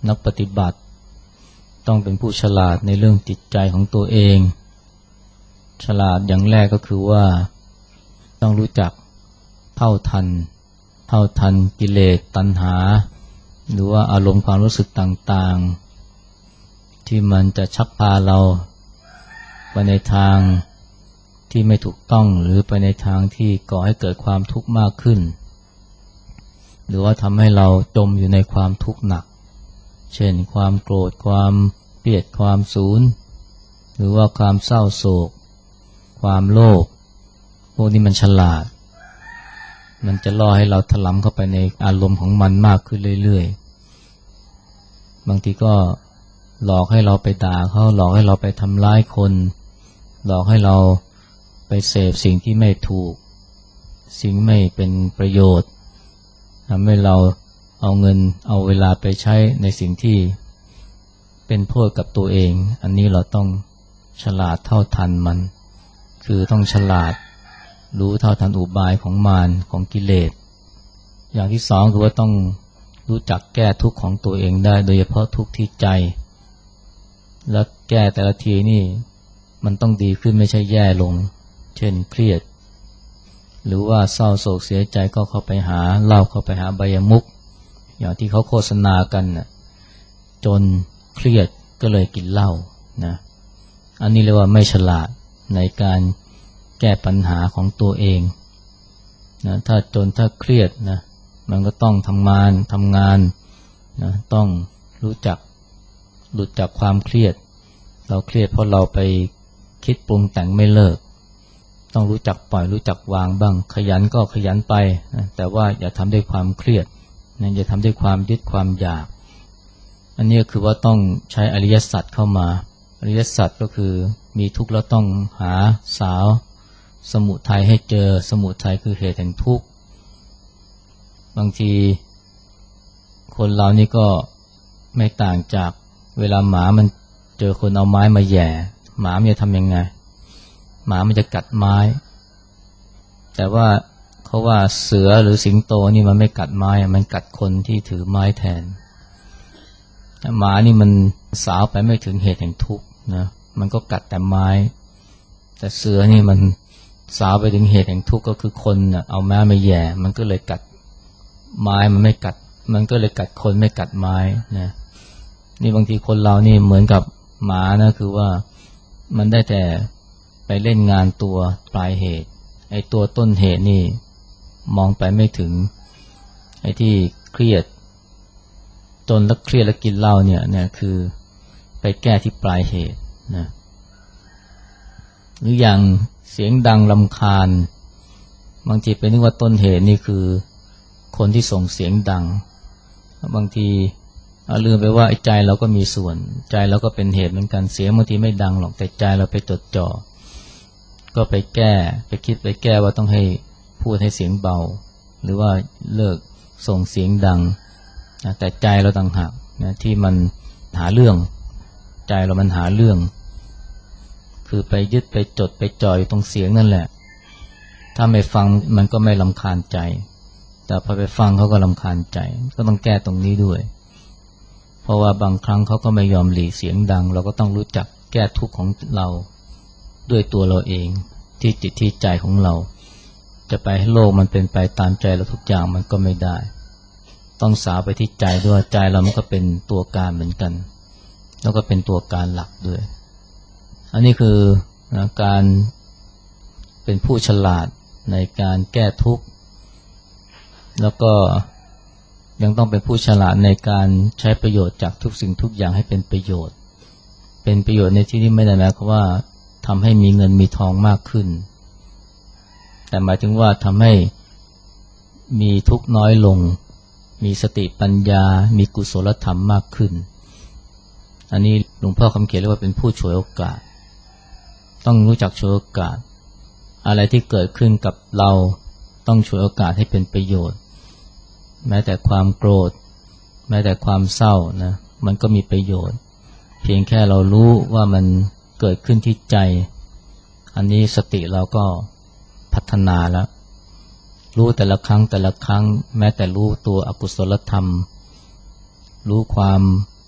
นักปฏิบัติต้องเป็นผู้ฉลาดในเรื่องจิตใจของตัวเองฉลาดอย่างแรกก็คือว่าต้องรู้จักเท่าทันกิเลสตัณหาหรือว่าอารมณ์ความรู้สึกต่างๆที่มันจะชักพาเราไปในทางที่ไม่ถูกต้องหรือไปในทางที่ก่อให้เกิดความทุกข์มากขึ้นหรือว่าทำให้เราจมอยู่ในความทุกข์หนักเช่นความโกรธความเกลียดความสูญหรือว่าความเศร้าโศกความโลภพวกนี้มันฉลาดมันจะล่อให้เราถลำเข้าไปในอารมณ์ของมันมากขึ้นเรื่อยๆบางทีก็หลอกให้เราไปด่าเขาหลอกให้เราไปทำร้ายคนหลอกให้เราไปเสพสิ่งที่ไม่ถูกสิ่งไม่เป็นประโยชน์ทำให้เราเอาเงินเอาเวลาไปใช้ในสิ่งที่เป็นโทษกับตัวเองอันนี้เราต้องฉลาดเท่าทันมันคือต้องฉลาดรู้เท่าทันอุบายของมารของกิเลสอย่างที่สองคือว่าต้องรู้จักแก้ทุกข์ของตัวเองได้โดยเฉพาะทุกข์ที่ใจและแก้แต่ละทีนี่มันต้องดีขึ้นไม่ใช่แย่ลงเช่นเครียดหรือว่าเศร้าโศกเสียใจก็เข้าไปหาเหล้าเข้าไปหาไบยมุขอย่างที่เขาโฆษณากันน่ะจนเครียดก็เลยกินเหล้านะอันนี้เรียกว่าไม่ฉลาดในการแก้ปัญหาของตัวเองนะถ้าเครียดนะมันก็ต้องทำงานนะต้องรู้จักหลุดจากความเครียดเราเครียดเพราะเราไปคิดปรุงแต่งไม่เลิกต้องรู้จักปล่อยรู้จักวางบ้างขยันก็ขยันไปนะแต่ว่าอย่าทำด้วยความเครียดนะอย่าทำด้วยความยึดความอยากอันนี้คือว่าต้องใช้อริยสัจเข้ามาอริยสัจก็คือมีทุกข์แล้วต้องหาสาวสมุทัยให้เจอสมุทัยคือเหตุแห่งทุกข์บางทีคนเรานี่ก็ไม่ต่างจากเวลาหมามันเจอคนเอาไม้มาแหย่หมามันจะทำยังไงหมามันจะกัดไม้แต่ว่าเขาว่าเสือหรือสิงโตนี่มันไม่กัดไม้มันกัดคนที่ถือไม้แทนหมานี่มันสาวไปไม่ถึงเหตุแห่งทุกข์นะมันก็กัดแต่ไม้แต่เสือนี่มันสาวไปถึงเหตุแห่งทุกข์ก็คือคนน่ะเอาไม้มาแหย่มันก็เลยกัดไม้มันไม่กัดมันก็เลยกัดคนไม่กัดไม้นะนี่บางทีคนเรานี่เหมือนกับหมานะคือว่ามันได้แต่ไปเล่นงานตัวปลายเหตุไอ้ตัวต้นเหตุนี่มองไปไม่ถึงไอ้ที่เครียดจนแล้วเครียดแล้วกินเหล้าเนี่ยคือไปแก้ที่ปลายเหตุนะหรืออย่างเสียงดังรำคาญบางทีไปนึกว่าต้นเหตุนี่คือคนที่ส่งเสียงดังบางทีลืมไปว่าใจเราก็มีส่วนใจเราก็เป็นเหตุเหมือนกันเสียงบางทีไม่ดังหรอกแต่ใจเราไปจดจ่อก็ไปแก้ไปคิดไปแก้ว่าต้องให้พูดให้เสียงเบาหรือว่าเลิกส่งเสียงดังแต่ใจเราต่างหากนะที่มันหาเรื่องใจเรามันหาเรื่องคือไปยึดไปจดไปจ่อยตรงเสียงนั่นแหละถ้าไม่ฟังมันก็ไม่รำคาญใจแต่พอไปฟังเขาก็รำคาญใจก็ต้องแก้ตรงนี้ด้วยเพราะว่าบางครั้งเขาก็ไม่ยอมหลีเสียงดังเราก็ต้องรู้จักแก้ทุกข์ของเราด้วยตัวเราเองที่จิตที่ใจของเราจะไปให้โลกมันเป็นไปตามใจเราทุกอย่างมันก็ไม่ได้ต้องสาวไปที่ใจด้วยใจเรามันก็เป็นตัวการเหมือนกันแล้วก็เป็นตัวการหลักด้วยอันนี้คือการเป็นผู้ฉลาดในการแก้ทุกข์แล้วก็ยังต้องเป็นผู้ฉลาดในการใช้ประโยชน์จากทุกสิ่งทุกอย่างให้เป็นประโยชน์ในที่นี้ไม่ได้หมายความว่าทำให้มีเงินมีทองมากขึ้นแต่หมายถึงว่าทำให้มีทุกข์น้อยลงมีสติปัญญามีกุศลธรรมมากขึ้นอันนี้หลวงพ่อคำเขียนเรียกว่าเป็นผู้ฉวยโอกาสต้องรู้จักฉวยโอกาสอะไรที่เกิดขึ้นกับเราต้องฉวยโอกาสให้เป็นประโยชน์แม้แต่ความโกรธแม้แต่ความเศร้านะมันก็มีประโยชน์เพียงแค่เรารู้ว่ามันเกิดขึ้นที่ใจอันนี้สติเราก็พัฒนาแล้วรู้แต่ละครั้งแม้แต่รู้ตัวอกุศลธรรมรู้ความ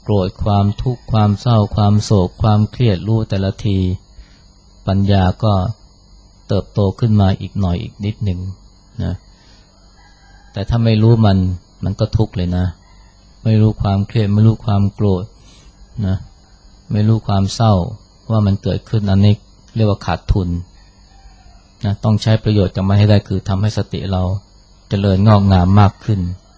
โกรธความทุกข์ความเศร้าความโศกความเครียดรู้แต่ละทีปัญญาก็เติบโตขึ้นมาอีกหน่อยอีกนิดหนึ่งนะแต่ถ้าไม่รู้มันก็ทุกข์เลยนะไม่รู้ความเครียดไม่รู้ความโกรธนะไม่รู้ความเศร้าว่ามันเกิดขึ้นอันนี้เรียกว่าขาดทุนนะต้องใช้ประโยชน์จากมันให้ได้คือทำให้สติเราเจริญงอกงามมากขึ้น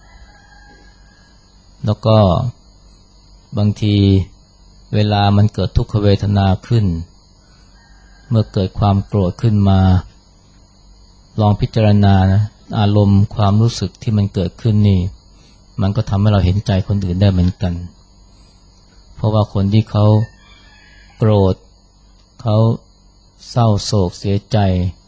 แล้วก็บางทีเวลามันเกิดทุกขเวทนาขึ้นเมื่อเกิดความโกรธขึ้นมาลองพิจารณานะอารมณ์ความรู้สึกที่มันเกิดขึ้นนี่มันก็ทำให้เราเห็นใจคนอื่นได้เหมือนกันเพราะว่าคนที่เขาโกรธเขาเศร้าโศกเสียใจ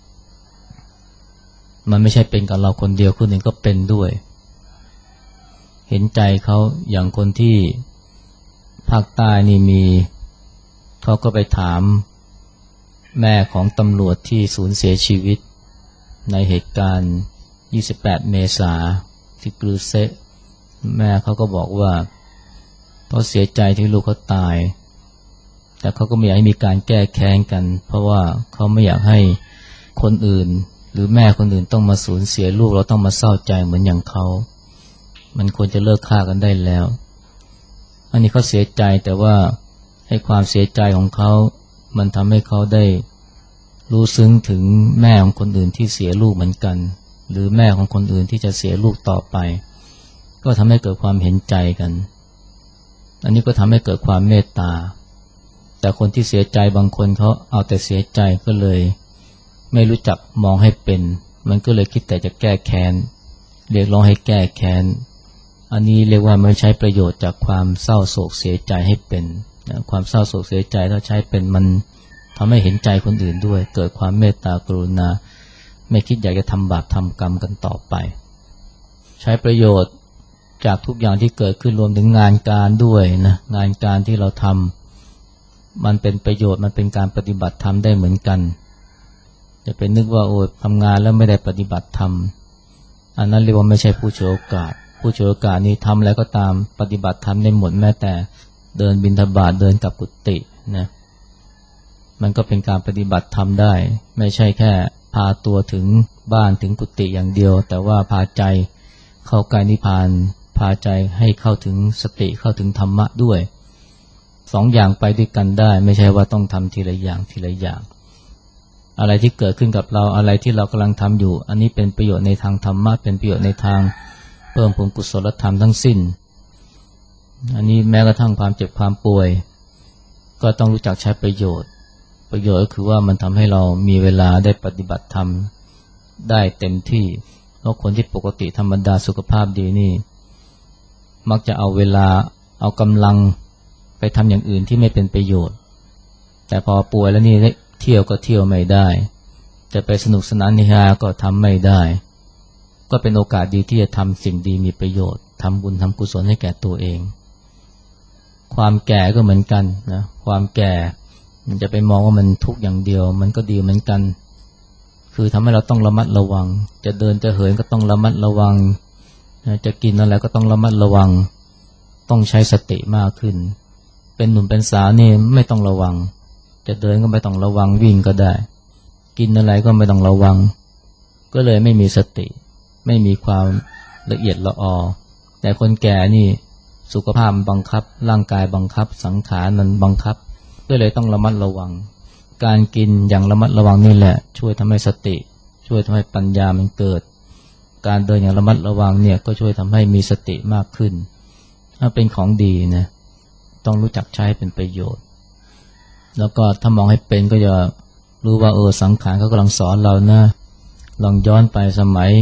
มันไม่ใช่เป็นกับเราคนเดียวคนอื่นก็เป็นด้วยเห็นใจเขาอย่างคนที่ภาคใต้นี่มีเขาก็ไปถามแม่ของตำรวจที่สูญเสียชีวิตในเหตุการณ์28 เมษายนที่กรูเซะแม่เขาก็บอกว่าเขาเสียใจที่ลูกเขาตายแต่เขาก็ไม่อยากให้มีการแก้แค้นกันเพราะว่าเขาไม่อยากให้คนอื่นหรือแม่คนอื่นต้องมาสูญเสียลูกเราต้องมาเศร้าใจเหมือนอย่างเขามันควรจะเลิกฆ่ากันได้แล้วอันนี้เขาเสียใจแต่ว่าให้ความเสียใจของเขามันทำให้เขาได้รู้ซึ้งถึงแม่ของคนอื่นที่เสียลูกเหมือนกันหรือแม่ของคนอื่นที่จะเสียลูกต่อไปก็ทำให้เกิดความเห็นใจกันอันนี้ก็ทำให้เกิดความเมตตาแต่คนที่เสียใจบางคนเขาเอาแต่เสียใจก็เลยไม่รู้จักมองให้เป็นมันก็เลยคิดแต่จะแก้แค้นเรียกร้องให้แก้แค้นอันนี้เรียกว่าไม่ใช้ประโยชน์จากความเศร้าโศกเสียใจให้เป็นความเศร้าโศกเสียใจถ้าใช้เป็นมันทำให้เห็นใจคนอื่นด้วยเกิดความเมตตากรุณาไม่คิดอยากจะทำบาปทำกรรมกันต่อไปใช้ประโยชน์จากทุกอย่างที่เกิดขึ้นรวมถึงงานการด้วยนะงานการที่เราทำมันเป็นประโยชน์มันเป็นการปฏิบัติธรรมได้เหมือนกันจะเป็นนึกว่าโอ้ทำงานแล้วไม่ได้ปฏิบัติธรรมอันนั้นเรียกว่าไม่ใช่ผู้ฉวยโอกาสผู้ฉวยโอกาสนี้ทำอะไรก็ตามปฏิบัติธรรมได้หมดแม้แต่เดินบิณฑบาตเดินกลับกุฏินะมันก็เป็นการปฏิบัติธรรมได้ไม่ใช่แค่พาตัวถึงบ้านถึงกุฏิอย่างเดียวแต่ว่าพาใจเข้าใกล้นิพพานพาใจให้เข้าถึงสติเข้าถึงธรรมะด้วยสองอย่างไปด้วยกันได้ไม่ใช่ว่าต้องทำทีละอย่างทีละอย่างอะไรที่เกิดขึ้นกับเราอะไรที่เรากำลังทำอยู่อันนี้เป็นประโยชน์ในทางธรรมะเป็นประโยชน์ในทางเพิ่มพูนกุศลธรรมทั้งสิ้นอันนี้แม้กระทั่งความเจ็บความป่วยก็ต้องรู้จักใช้ประโยชน์ก็คือว่ามันทำให้เรามีเวลาได้ปฏิบัติธรรมได้เต็มที่เพราะคนที่ปกติธรรมดาสุขภาพดีนี่มักจะเอาเวลาเอากำลังไปทำอย่างอื่นที่ไม่เป็นประโยชน์แต่พอป่วยแล้วนี่เที่ยวก็เที่ยวไม่ได้จะไปสนุกสนานเฮฮาก็ทำไม่ได้ก็เป็นโอกาสดีที่จะทำสิ่งดีมีประโยชน์ทำบุญทำกุศลให้แก่ตัวเองความแก่ก็เหมือนกันนะความแก่มันจะไปมองว่ามันทุกข์อย่างเดียวมันก็ดีเหมือนกันคือทำให้เราต้องระมัดระวังจะเดินจะเหินก็ต้องระมัดระวังจะกินอะไรก็ต้องระมัดระวังต้องใช้สติมากขึ้นเป็นหนุ่มเป็นสาวนี่ไม่ต้องระวังจะเดินก็ไม่ต้องระวังวิ่งก็ได้กินอะไรก็ไม่ต้องระวังก็เลยไม่มีสติไม่มีความละเอียดละออแต่คนแก่นี่สุขภาพบังคับร่างกายบังคับสังขารมันบังคับก็เลยต้องระมัดระวังการกินอย่างระมัดระวังนี่แหละช่วยทำให้สติช่วยทำให้ปัญญามันเกิดการเดินอย่างระมัดระวังเนี่ยก็ช่วยทำให้มีสติมากขึ้นถ้าเป็นของดีนะต้องรู้จักใช้เป็นประโยชน์แล้วก็ถ้ามองให้เป็นก็จะรู้ว่าสังขารเขากำลังสอนเรานะลองย้อนไปสมัย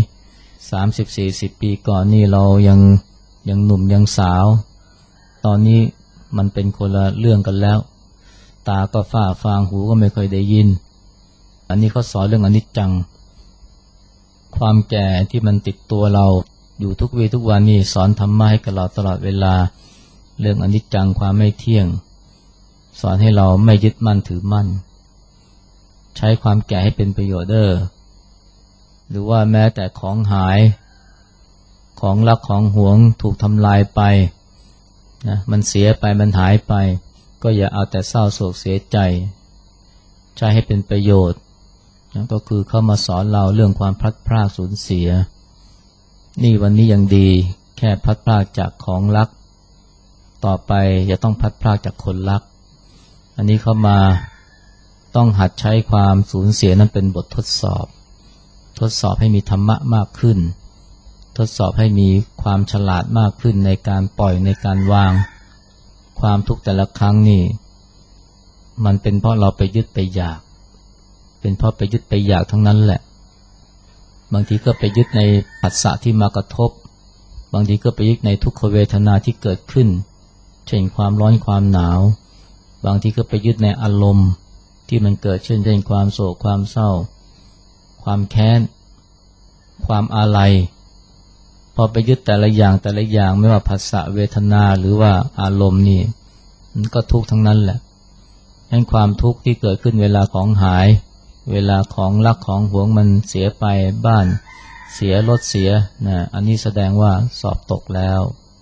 30-40 ปีก่อนนี่เรายังหนุ่มยังสาวตอนนี้มันเป็นคนละเรื่องกันแล้วตาก็ฝ้าฟางหูก็ไม่เคยได้ยินอันนี้เขาสอนเรื่องอนิจจังความแก่ที่มันติดตัวเราอยู่ทุกวีทุกวันนี่สอนธรรมะให้กับเราตลอดเวลาเรื่องอนิจจังความไม่เที่ยงสอนให้เราไม่ยึดมั่นถือมั่นใช้ความแก่ให้เป็นประโยชน์หรือว่าแม้แต่ของหายของรักของหวงถูกทำลายไปนะมันเสียไปมันหายไปก็อย่าเอาแต่เศร้าโศกเสียใจใช้ให้เป็นประโยชน์นะก็คือเข้ามาสอนเราเรื่องความพลัดพรากสูญเสียนี่วันนี้ยังดีแค่พลัดพรากจากของรักต่อไปอย่าต้องพลัดพรากจากคนรักอันนี้เข้ามาต้องหัดใช้ความสูญเสียนั้นเป็นบททดสอบให้มีธรรมะมากขึ้นทดสอบให้มีความฉลาดมากขึ้นในการปล่อยในการวางความทุกข์แต่ละครั้งนี่มันเป็นเพราะเราไปยึดไปอยากเป็นเพราะไปยึดไปอยากทั้งนั้นแหละบางทีก็ไปยึดในผัสสะที่มากระทบบางทีก็ไปยึดในทุกขเวทนาที่เกิดขึ้นเช่นความร้อนความหนาวบางทีก็ไปยึดในอารมณ์ที่มันเกิดเช่นความโศกความเศร้าความแค้นความอาลัยพอไปยึดแต่ละอย่างไม่ว่าผัสสะเวทนาหรือว่าอารมณ์นี่มันก็ทุกข์ทั้งนั้นแหละงั้นความทุกข์ที่เกิดขึ้นเวลาของหายเวลาของรักของหวงมันเสียไปบ้านเสียรถเสียนะอันนี้แสดงว่าสอบตกแล้ว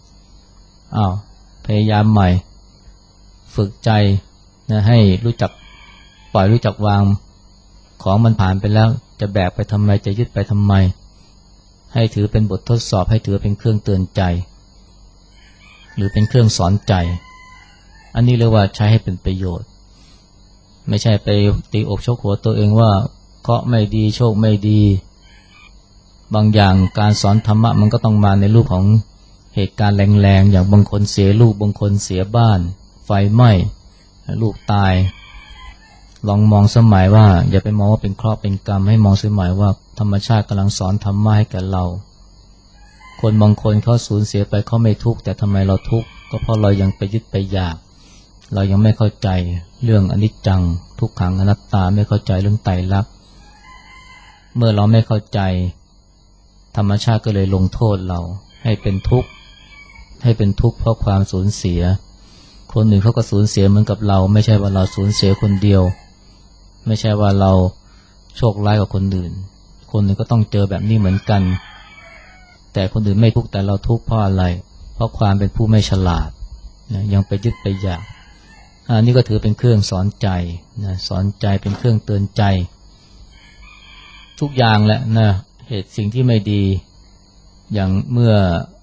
พยายามใหม่ฝึกใจนะให้รู้จักปล่อยรู้จักวางของมันผ่านไปแล้วจะแบกไปทำไมจะยึดไปทำไมให้ถือเป็นบททดสอบให้ถือเป็นเครื่องเตือนใจหรือเป็นเครื่องสอนใจอันนี้เรียกว่าใช้ให้เป็นประโยชน์ไม่ใช่ไปตีอกชกหัวตัวเองว่าเคราะห์ไม่ดีโชคไม่ดีบางอย่างการสอนธรรมะมันก็ต้องมาในรูปของเหตุการณ์แรงๆอย่างบางคนเสียลูกบางคนเสียบ้านไฟไหม้ลูกตายลองมองสมัยว่าอย่าไปมองว่าเป็นเคราะห์เป็นกรรมให้มองสมัยว่าธรรมชาติกำลังสอนธรรมะให้แก่เราคนบางคนเขาสูญเสียไปเขาไม่ทุกข์แต่ทำไมเราทุกข์ก็เพราะเรายังไปยึดไปอยากเรายังไม่เข้าใจเรื่องอนิจจังทุกขังอนัตตาไม่เข้าใจเรื่องไตรลักษณ์เมื่อเราไม่เข้าใจธรรมชาติก็เลยลงโทษเราให้เป็นทุกข์เพราะความสูญเสียคนอื่นเขาก็สูญเสียเหมือนกับเราไม่ใช่ว่าเราสูญเสียคนเดียวไม่ใช่ว่าเราโชคร้ายกว่าคนอื่นคนอื่นก็ต้องเจอแบบนี้เหมือนกันแต่คนอื่นไม่ทุกข์แต่เราทุกข์เพราะอะไรเพราะความเป็นผู้ไม่ฉลาดนะยังไปยึดไปอยากอันนี้ก็ถือเป็นเครื่องสอนใจนะสอนใจเป็นเครื่องเตือนใจทุกอย่างแหละนะเหตุสิ่งที่ไม่ดีอย่างเมื่อ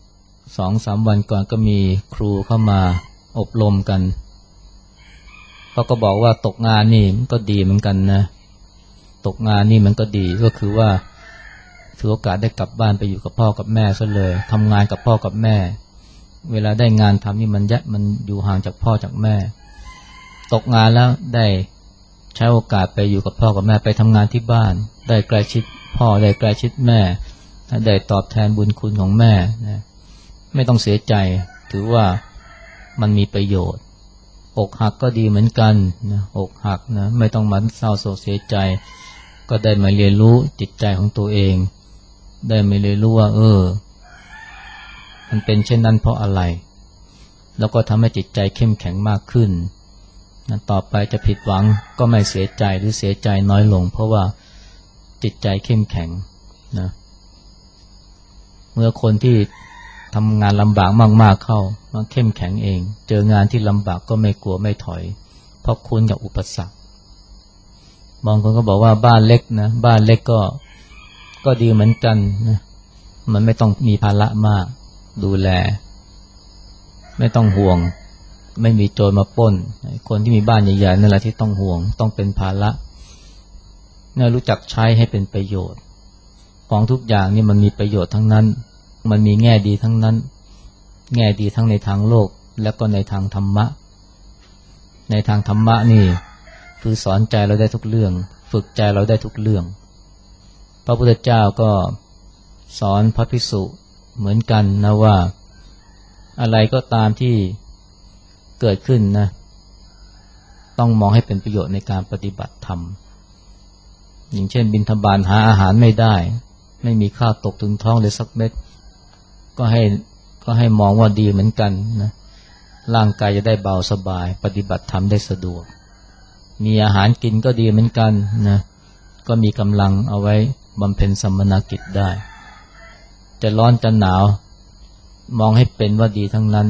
2-3 วันก่อนก็มีครูเข้ามาอบรมกันเขาก็บอกว่าตกงานนี่มันก็ดีเหมือนกันนะตกงานนี่มันก็ดีก็คือว่าถือโอกาสได้กลับบ้านไปอยู่กับพ่อกับแม่ซะเลยทำงานกับพ่อกับแม่เวลาได้งานทำนี่มันอยู่ห่างจากพ่อจากแม่ตกงานแล้วได้ใช้โอกาสไปอยู่กับพ่อกับแม่ไปทำงานที่บ้านได้ใกล้ชิดพ่อได้ใกล้ชิดแม่ได้ตอบแทนบุญคุณของแม่นะไม่ต้องเสียใจถือว่ามันมีประโยชน์อกหักก็ดีเหมือนกันนะอกหักนะไม่ต้องมันเศร้าโศกเสียใจก็ได้มาเรียนรู้จิตใจของตัวเองได้มาเรียนรู้ว่ามันเป็นเช่นนั้นเพราะอะไรแล้วก็ทำให้จิตใจเข้มแข็งมากขึ้นนะต่อไปจะผิดหวังก็ไม่เสียใจหรือเสียใจน้อยลงเพราะว่าจิตใจเข้มแข็งนะเมื่อคนที่ทำงานลำบากมากๆเข้ามันเข้มแข็งเองเจองานที่ลำบากก็ไม่กลัวไม่ถอยเพราะคุ้นกับอุปสรรคบางคนก็บอกว่าบ้านเล็กนะบ้านเล็กก็ดีเหมือนกันนะมันไม่ต้องมีภาระมากดูแลไม่ต้องห่วงไม่มีโจรมาปล้นคนที่มีบ้านใหญ่ๆนั่นแหละที่ต้องห่วงต้องเป็นภาระเนี่ยรู้จักใช้ให้เป็นประโยชน์ของทุกอย่างนี่มันมีประโยชน์ทั้งนั้นมันมีแง่ดีทั้งนั้นแง่ดีทั้งในทางโลกและก็ในทางธรรมะในทางธรรมะนี่คือสอนใจเราได้ทุกเรื่องฝึกใจเราได้ทุกเรื่องพระพุทธเจ้าก็สอนพระภิกษุเหมือนกันนะว่าอะไรก็ตามที่เกิดขึ้นนะต้องมองให้เป็นประโยชน์ในการปฏิบัติธรรมอย่างเช่นบิณฑบาตหาอาหารไม่ได้ไม่มีข้าวตกถึงท้องเลยสักเม็ดก็ให้มองว่าดีเหมือนกันนะร่างกายจะได้เบาสบายปฏิบัติธรรมได้สะดวกมีอาหารกินก็ดีเหมือนกันนะก็มีกำลังเอาไว้บำเพ็ญสมณกิจได้จะร้อนจะหนาวมองให้เป็นว่าดีทั้งนั้น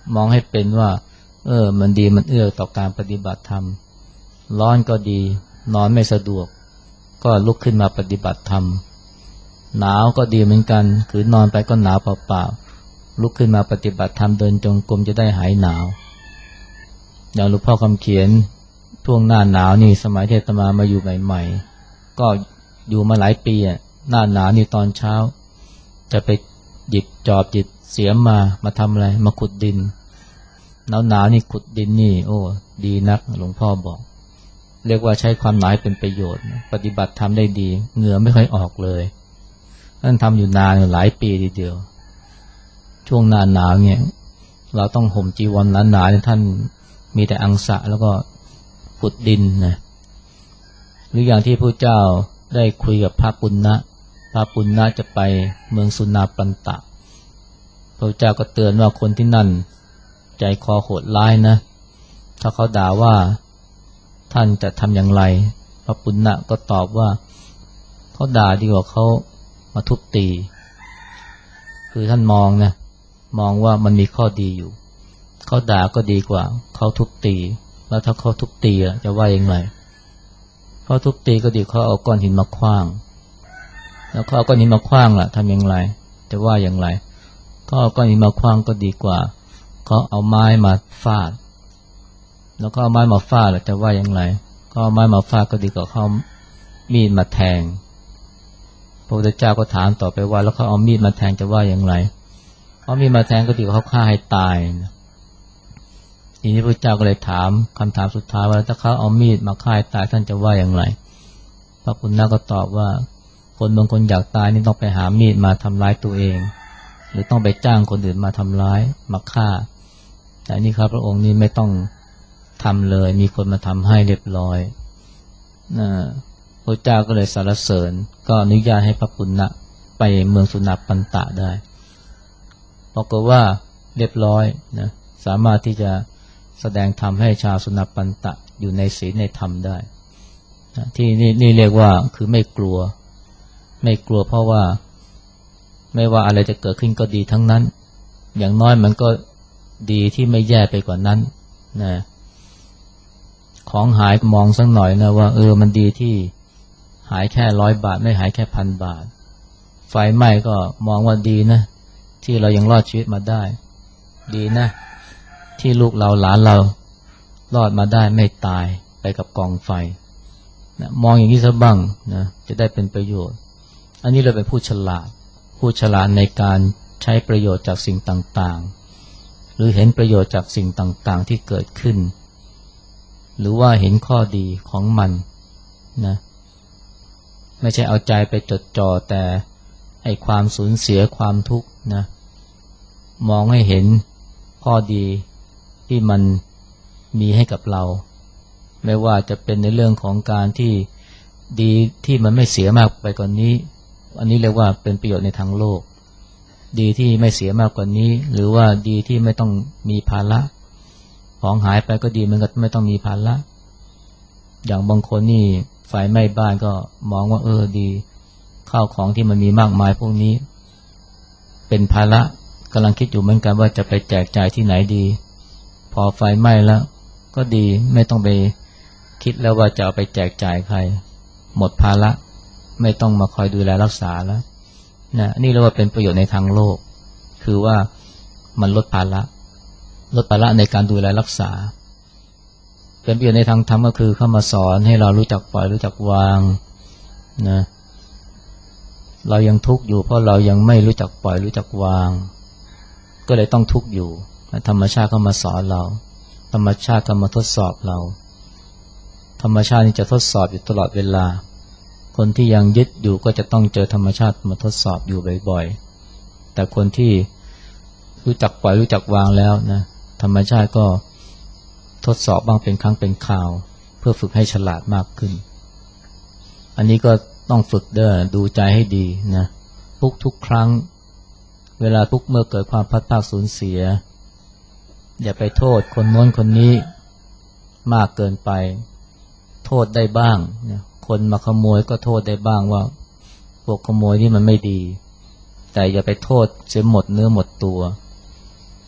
มองให้เป็นว่ามันดีมันเอื้อต่อการปฏิบัติธรรมร้อนก็ดีนอนไม่สะดวกก็ลุกขึ้นมาปฏิบัติธรรมหนาวก็ดีเหมือนกันคือนอนไปก็หนาวเปล่าๆลุกขึ้นมาปฏิบัติธรรมเดินจงกรมจะได้หายหนาวอย่างหลวงพ่อคำเขียนช่วงหน้าหนาวนี่สมัยที่อาตมาอยู่ใหม่ๆก็อยู่มาหลายปีหน้าหนาวนี่ตอนเช้าจะไปหยิบจอบหยิบเสียมมาทำอะไรมาขุดดินหนาวนี่ขุดดินนี่โอ้ดีนักหลวงพ่อบอกเรียกว่าใช้ความหนาวเป็นประโยชน์ปฏิบัติทำได้ดีเหงื่อไม่ค่อยออกเลยท่านทำอยู่นานหลายปีทีเดียวช่วงหน้าหนาวเนี่ยเราต้องห่มจีวรหนาๆท่านมีแต่อังสะแล้วก็ขุดดินนะหรืออย่างที่พระเจ้าได้คุยกับพระปุณณะจะไปเมืองสุนาปันตะพระเจ้าก็เตือนว่าคนที่นั่นใจคอโหดร้ายนะถ้าเขาด่าว่าท่านจะทำอย่างไรพระปุณณะก็ตอบว่าเขาด่าดีกว่าเขามาทุบตีคือท่านมองว่ามันมีข้อดีอยู่เขาด่าก็ดีกว่าเขาทุบตีแล้วถ้าเขาทุบตีจะว่าอย่างไรเขาทุบตีก็ดีเขาเอาก้อนหินมาขว้างแล้วเขาเอาก้อนหินมาขว้างล่ะทำอย่างไรจะว่าอย่างไรเขาเอาก้อนหินมาขว้างก็ดีกว่าเขาเอาไม้มาฟาดแล้วก็เอาไม้มาฟาดล่ะจะว่าอย่างไรเขาเอาไม้มาฟาดก็ดีกว่าเขามีดมาแทงพระพุทธเจ้าก็ถามต่อไปว่าแล้วเขาเอามีดมาแทงจะว่าอย่างไรเขามีดมาแทงก็ดีกว่าเขาฆ่าให้ตายทีนี้พระเจ้าก็เลยถามคำถามสุดท้ายว่าถ้าเขาเอามีดมาฆ่าให้ตายท่านจะว่าอย่างไรพระปุณณะก็ตอบว่าคนบางคนอยากตายนี่ต้องไปหามีดมาทำร้ายตัวเองหรือต้องไปจ้างคนอื่นมาทำร้ายมาฆ่าแต่นี่ครับพระองค์นี่ไม่ต้องทำเลยมีคนมาทำให้เรียบร้อยพระเจ้าก็เลยสรรเสริญก็อนุญาตให้พระปุณณะไปเมืองสุนาปันตะได้บอกว่าเรียบร้อยนะสามารถที่จะแสดงธรรมให้ชาวสุนาปันตะอยู่ในศีลในธรรมได้นะที่นี่เรียกว่าคือไม่กลัวเพราะว่าไม่ว่าอะไรจะเกิดขึ้นก็ดีทั้งนั้นอย่างน้อยมันก็ดีที่ไม่แย่ไปกว่านั้นนะของหายมองสักหน่อยนะว่ามันดีที่หายแค่100 บาทไม่หายแค่1,000 บาทไฟไหม้ก็มองว่าดีนะที่เรายังรอดชีวิตมาได้ดีนะที่ลูกเราหลานเรารอดมาได้ไม่ตายไปกับกองไฟนะมองอย่างนี้ซะบ้างนะจะได้เป็นประโยชน์อันนี้เราเป็นผู้ฉลาดในการใช้ประโยชน์จากสิ่งต่างๆหรือเห็นประโยชน์จากสิ่งต่างๆที่เกิดขึ้นหรือว่าเห็นข้อดีของมันนะไม่ใช่เอาใจไปจดจ่อแต่ไอ้ความสูญเสียความทุกข์นะมองให้เห็นข้อดีที่มันมีให้กับเราไม่ว่าจะเป็นในเรื่องของการที่ดีที่มันไม่เสียมากไปกว่านี้อันนี้เรียกว่าเป็นประโยชน์ในทางโลกดีที่ไม่เสียมากกว่านี้หรือว่าดีที่ไม่ต้องมีภาระของหายไปก็ดีมันก็ไม่ต้องมีภาระอย่างบางคนนี่ไฟไหม้บ้านก็มองว่าดีข้าวของที่มันมีมากมายพวกนี้เป็นภาระกำลังคิดอยู่เหมือนกันว่าจะไปแจกจ่ายที่ไหนดีพอไฟไหม้แล้วก็ดีไม่ต้องไปคิดแล้วว่าจะเอาไปแจกจ่ายใครหมดภาระไม่ต้องมาคอยดูแลรักษาแล้วนะนี่เรียกว่าเป็นประโยชน์ในทางโลกคือว่ามันลดภาระในการดูแลรักษาเป็นประโยชน์ในทางธรรมก็คือเข้ามาสอนให้เรารู้จักปล่อยรู้จักวางนะเรายังทุกข์อยู่เพราะเรายังไม่รู้จักปล่อยรู้จักวางก็เลยต้องทุกข์อยู่ธรรมชาติเข้ามาสอนเราธรรมชาติเข้ามาทดสอบเราธรรมชาตินี่จะทดสอบอยู่ตลอดเวลาคนที่ยังยึดอยู่ก็จะต้องเจอธรรมชาติมาทดสอบอยู่บ่อยๆแต่คนที่รู้จักปล่อยรู้จักวางแล้วนะธรรมชาติก็ทดสอบบ้างเป็นครั้งเป็นคราวเพื่อฝึกให้ฉลาดมากขึ้นอันนี้ก็ต้องฝึกดูใจให้ดีนะทุกครั้งเวลาเมื่อเกิดความพลัดพรากสูญเสียอย่าไปโทษคนโน้นคนนี้มากเกินไปโทษได้บ้างนะคนมาขโมยก็โทษได้บ้างว่าพวกขโมยนี่มันไม่ดีแต่อย่าไปโทษเสียหมดเนื้อหมดตัว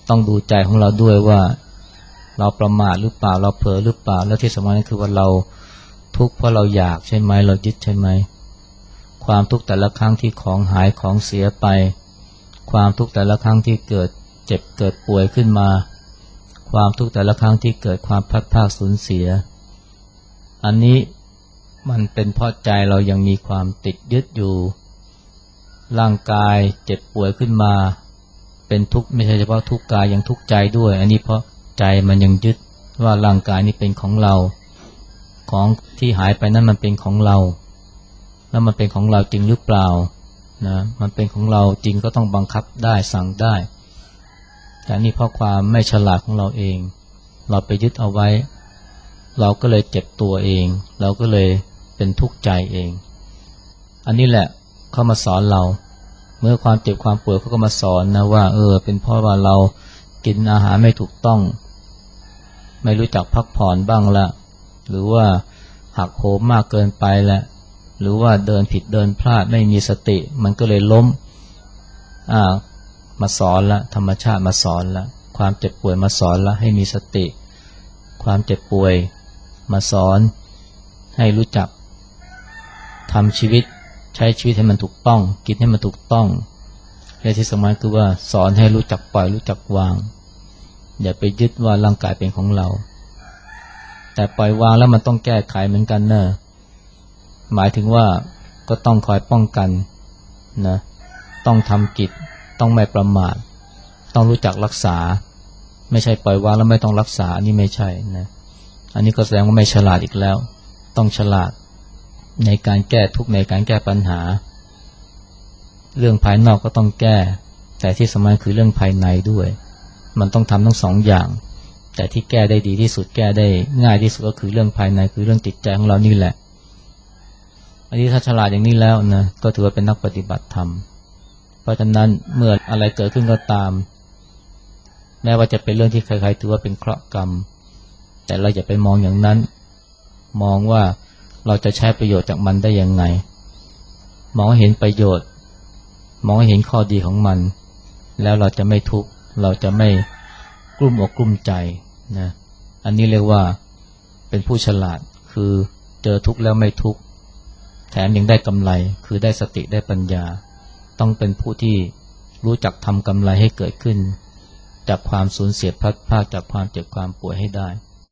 ต้องดูใจของเราด้วยว่าเราประมาทหรือเปล่าเราเผลอหรือเปล่าแล้วที่สำคัญก็คือว่าเราทุกข์เพราะเราอยากใช่ไหมเรายึดใช่ไหมความทุกข์แต่ละครั้งที่ของหายของเสียไปความทุกข์แต่ละครั้งที่เกิดเจ็บเกิดป่วยขึ้นมาความทุกข์แต่ละครั้งที่เกิดความพลัดพรากสูญเสียอันนี้มันเป็นเพราะใจเรายังมีความติดยึดอยู่ร่างกายเจ็บป่วยขึ้นมาเป็นทุกข์ไม่ใช่เฉพาะทุกข์กายยังทุกข์ใจด้วยอันนี้เพราะใจมันยังยึดว่าร่างกายนี้เป็นของเราของที่หายไปนั้นมันเป็นของเราแล้วมันเป็นของเราจริงหรือเปล่านะมันเป็นของเราจริงก็ต้องบังคับได้สั่งได้แต่นี่เพราะความไม่ฉลาดของเราเองเราไปยึดเอาไว้เราก็เลยเจ็บตัวเองเราก็เลยเป็นทุกข์ใจเองอันนี้แหละเขามาสอนเราเมื่อความเจ็บความป่วยเขาก็มาสอนนะว่าเป็นเพราะว่าเรากินอาหารไม่ถูกต้องไม่รู้จักพักผ่อนบ้างละหรือว่าหักโหมมากเกินไปละหรือว่าเดินผิดเดินพลาดไม่มีสติมันก็เลยล้มมาสอนละธรรมชาติมาสอนละความเจ็บป่วยมาสอนละให้มีสติความเจ็บป่วยมาสอนให้รู้จักทำชีวิตใช้ชีวิตให้มันถูกต้องกินให้มันถูกต้องและที่สำคัญคือว่าสอนให้รู้จักปล่อยรู้จักวางอย่าไปยึดว่าร่างกายเป็นของเราแต่ปล่อยวางแล้วมันต้องแก้ไขเหมือนกันเนอะหมายถึงว่าก็ต้องคอยป้องกันนะต้องทำกิจต้องไม่ประมาทต้องรู้จักรักษาไม่ใช่ปล่อยวางแล้วไม่ต้องรักษาอันนี้ไม่ใช่นะอันนี้ก็แสดงว่าไม่ฉลาดอีกแล้วต้องฉลาดในการแก้ทุกข์ในการแก้ปัญหาเรื่องภายนอกก็ต้องแก้แต่ที่สำคัญคือเรื่องภายในด้วยมันต้องทำทั้งสองอย่างแต่ที่แก้ได้ดีที่สุดแก้ได้ง่ายที่สุดก็คือเรื่องภายในคือเรื่องจิตใจของเรานี่แหละอันนี้ถ้าฉลาดอย่างนี้แล้วนะก็ถือว่าเป็นนักปฏิบัติธรรมเพราะฉะนั้นเมื่ออะไรเกิดขึ้นก็ตามแม้ว่าจะเป็นเรื่องที่ใครๆถือว่าเป็นเคราะห์กรรมแต่เราอย่าไปมองอย่างนั้นมองว่าเราจะใช้ประโยชน์จากมันได้ยังไงมองให้เห็นประโยชน์มองให้เห็นข้อดีของมันแล้วเราจะไม่ทุกข์เราจะไม่กลุ้มอกกลุ้มใจนะอันนี้เรียกว่าเป็นผู้ฉลาดคือเจอทุกข์แล้วไม่ทุกข์แถมยังได้กำไรคือได้สติได้ปัญญาต้องเป็นผู้ที่รู้จักทำกำไรให้เกิดขึ้นจากความสูญเสียพลัดพรากจากความเจ็บความป่วยให้ได้